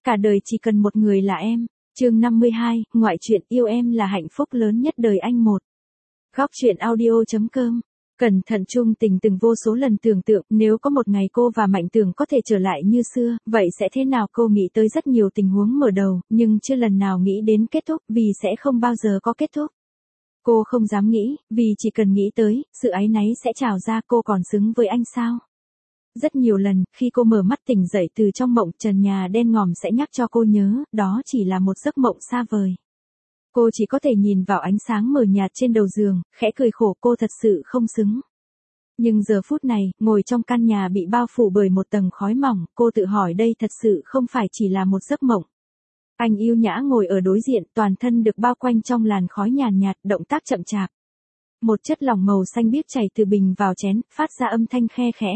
cả đời chỉ cần một người là em. Chương 52, ngoại truyện yêu em là hạnh phúc lớn nhất đời anh một. Góc truyện audio.com. Cẩn thận Trung Tình từng vô số lần tưởng tượng nếu có một ngày cô và Mạnh Tường có thể trở lại như xưa, vậy sẽ thế nào? Cô nghĩ tới rất nhiều tình huống mở đầu, nhưng chưa lần nào nghĩ đến kết thúc, vì sẽ không bao giờ có kết thúc. Cô không dám nghĩ, vì chỉ cần nghĩ tới, sự áy náy sẽ trào ra. Cô còn xứng với anh sao? Rất nhiều lần, khi cô mở mắt tỉnh dậy từ trong mộng, trần nhà đen ngòm sẽ nhắc cho cô nhớ, đó chỉ là một giấc mộng xa vời. Cô chỉ có thể nhìn vào ánh sáng mờ nhạt trên đầu giường, khẽ cười khổ. Cô thật sự không xứng. Nhưng giờ phút này, ngồi trong căn nhà bị bao phủ bởi một tầng khói mỏng, cô tự hỏi đây thật sự không phải chỉ là một giấc mộng. Anh yêu nhã ngồi ở đối diện, toàn thân được bao quanh trong làn khói nhàn nhạt, động tác chậm chạp. Một chất lỏng màu xanh biếc chảy từ bình vào chén, phát ra âm thanh khe khẽ.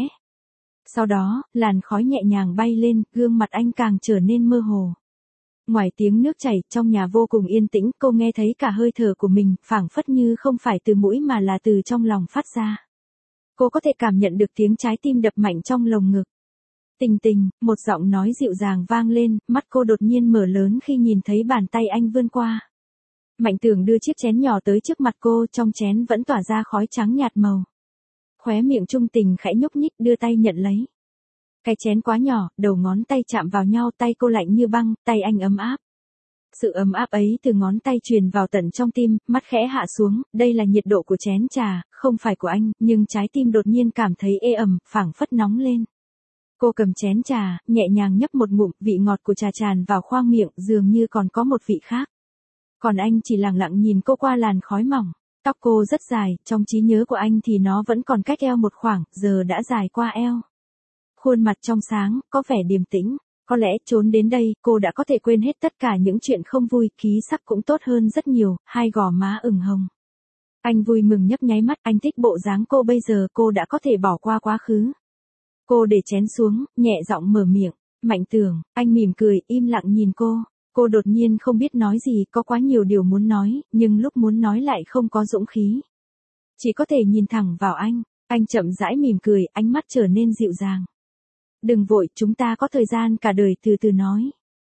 Sau đó, làn khói nhẹ nhàng bay lên, gương mặt anh càng trở nên mơ hồ. Ngoài tiếng nước chảy, trong nhà vô cùng yên tĩnh, cô nghe thấy cả hơi thở của mình, phảng phất như không phải từ mũi mà là từ trong lòng phát ra. Cô có thể cảm nhận được tiếng trái tim đập mạnh trong lồng ngực. Tình Tình, một giọng nói dịu dàng vang lên, mắt cô đột nhiên mở lớn khi nhìn thấy bàn tay anh vươn qua. Mạnh Tường đưa chiếc chén nhỏ tới trước mặt cô, trong chén vẫn tỏa ra khói trắng nhạt màu. Khóe miệng Trung Tình khẽ nhúc nhích, đưa tay nhận lấy. Cái chén quá nhỏ, đầu ngón tay chạm vào nhau, tay cô lạnh như băng, tay anh ấm áp. Sự ấm áp ấy từ ngón tay truyền vào tận trong tim, mắt khẽ hạ xuống, đây là nhiệt độ của chén trà, không phải của anh, nhưng trái tim đột nhiên cảm thấy ê ẩm, phảng phất nóng lên. Cô cầm chén trà, nhẹ nhàng nhấp một ngụm, vị ngọt của trà tràn vào khoang miệng, dường như còn có một vị khác. Còn anh chỉ lặng lặng nhìn cô qua làn khói mỏng. Tóc cô rất dài, trong trí nhớ của anh thì nó vẫn còn cách eo một khoảng, giờ đã dài qua eo. Khuôn mặt trong sáng, có vẻ điềm tĩnh. Có lẽ trốn đến đây, cô đã có thể quên hết tất cả những chuyện không vui, khí sắc cũng tốt hơn rất nhiều, hai gò má ửng hồng. Anh vui mừng nhấp nháy mắt, anh thích bộ dáng cô bây giờ, cô đã có thể bỏ qua quá khứ. Cô để chén xuống, nhẹ giọng mở miệng, Mạnh Tường. Anh mỉm cười, im lặng nhìn cô. Cô đột nhiên không biết nói gì, có quá nhiều điều muốn nói, nhưng lúc muốn nói lại không có dũng khí. Chỉ có thể nhìn thẳng vào anh chậm rãi mỉm cười, ánh mắt trở nên dịu dàng. Đừng vội, chúng ta có thời gian cả đời, từ từ nói.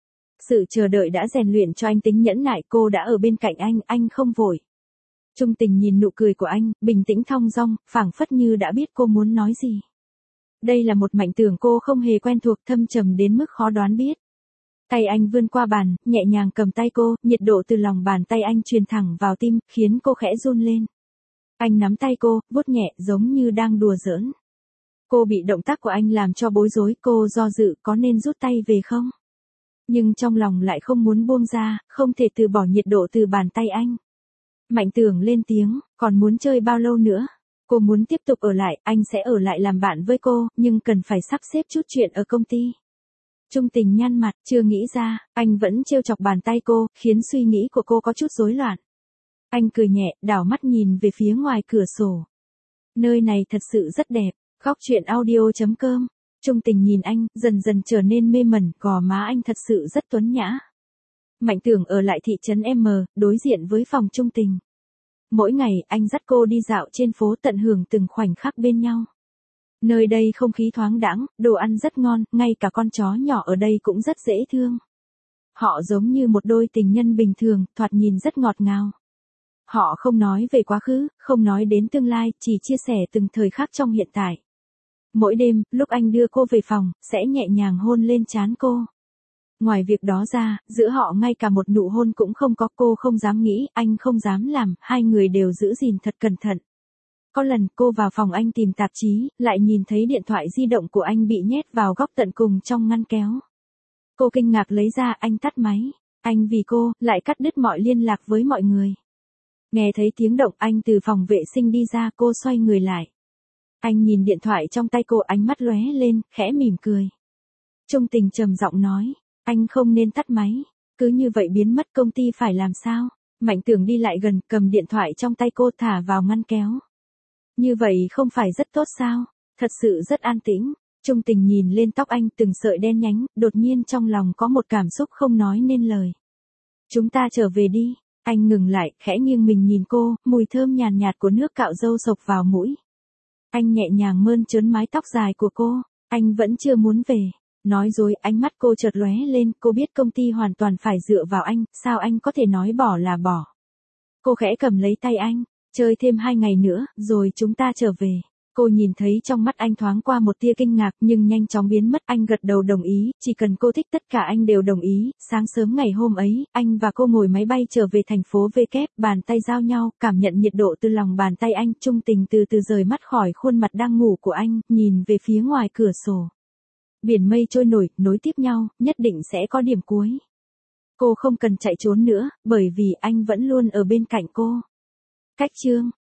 Sự chờ đợi đã rèn luyện cho anh tính nhẫn nại, cô đã ở bên cạnh anh không vội. Trung Tình nhìn nụ cười của anh, bình tĩnh thong dong, phảng phất như đã biết cô muốn nói gì. Đây là một Mạnh Tường cô không hề quen thuộc, thâm trầm đến mức khó đoán biết. Tay anh vươn qua bàn, nhẹ nhàng cầm tay cô, nhiệt độ từ lòng bàn tay anh truyền thẳng vào tim, khiến cô khẽ run lên. Anh nắm tay cô, vuốt nhẹ, giống như đang đùa giỡn. Cô bị động tác của anh làm cho bối rối, cô do dự có nên rút tay về không? Nhưng trong lòng lại không muốn buông ra, không thể từ bỏ nhiệt độ từ bàn tay anh. Mạnh Tường lên tiếng, còn muốn chơi bao lâu nữa? Cô muốn tiếp tục ở lại, anh sẽ ở lại làm bạn với cô, nhưng cần phải sắp xếp chút chuyện ở công ty. Trung Tình nhăn mặt, chưa nghĩ ra, anh vẫn trêu chọc bàn tay cô, khiến suy nghĩ của cô có chút rối loạn. Anh cười nhẹ, đảo mắt nhìn về phía ngoài cửa sổ. Nơi này thật sự rất đẹp. Góc truyện audio.com. Trung Tình nhìn anh, dần dần trở nên mê mẩn, gò má anh thật sự rất tuấn nhã. Mạnh Tường ở lại thị trấn M, đối diện với phòng Trung Tình. Mỗi ngày, anh dắt cô đi dạo trên phố, tận hưởng từng khoảnh khắc bên nhau. Nơi đây không khí thoáng đãng, đồ ăn rất ngon, ngay cả con chó nhỏ ở đây cũng rất dễ thương. Họ giống như một đôi tình nhân bình thường, thoạt nhìn rất ngọt ngào. Họ không nói về quá khứ, không nói đến tương lai, chỉ chia sẻ từng thời khắc trong hiện tại. Mỗi đêm, lúc anh đưa cô về phòng, sẽ nhẹ nhàng hôn lên trán cô. Ngoài việc đó ra, giữa họ ngay cả một nụ hôn cũng không có, cô không dám nghĩ, anh không dám làm, hai người đều giữ gìn thật cẩn thận. Có lần, cô vào phòng anh tìm tạp chí, lại nhìn thấy điện thoại di động của anh bị nhét vào góc tận cùng trong ngăn kéo. Cô kinh ngạc lấy ra, anh tắt máy. Anh vì cô, lại cắt đứt mọi liên lạc với mọi người. Nghe thấy tiếng động, anh từ phòng vệ sinh đi ra, cô xoay người lại. Anh nhìn điện thoại trong tay cô, ánh mắt lóe lên, khẽ mỉm cười. Trung Tình trầm giọng nói, anh không nên tắt máy, cứ như vậy biến mất công ty phải làm sao? Mạnh Tường đi lại gần, cầm điện thoại trong tay cô thả vào ngăn kéo. Như vậy không phải rất tốt sao? Thật sự rất an tĩnh. Trung Tình nhìn lên tóc anh, từng sợi đen nhánh, đột nhiên trong lòng có một cảm xúc không nói nên lời. Chúng ta trở về đi. Anh ngừng lại, khẽ nghiêng mình nhìn cô, mùi thơm nhàn nhạt của nước cạo râu xộc vào mũi. Anh nhẹ nhàng mơn trớn mái tóc dài của cô, anh vẫn chưa muốn về. Nói dối, ánh mắt cô chợt lóe lên, cô biết công ty hoàn toàn phải dựa vào anh, sao anh có thể nói bỏ là bỏ. Cô khẽ cầm lấy tay anh, chơi thêm 2 ngày nữa, rồi chúng ta trở về. Cô nhìn thấy trong mắt anh thoáng qua một tia kinh ngạc nhưng nhanh chóng biến mất. Anh gật đầu đồng ý, chỉ cần cô thích tất cả anh đều đồng ý. Sáng sớm ngày hôm ấy, anh và cô ngồi máy bay trở về thành phố V kép, bàn tay giao nhau, cảm nhận nhiệt độ từ lòng bàn tay anh, trung tình từ từ rời mắt khỏi khuôn mặt đang ngủ của anh, nhìn về phía ngoài cửa sổ. Biển mây trôi nổi, nối tiếp nhau, nhất định sẽ có điểm cuối. Cô không cần chạy trốn nữa, bởi vì anh vẫn luôn ở bên cạnh cô. Cách chương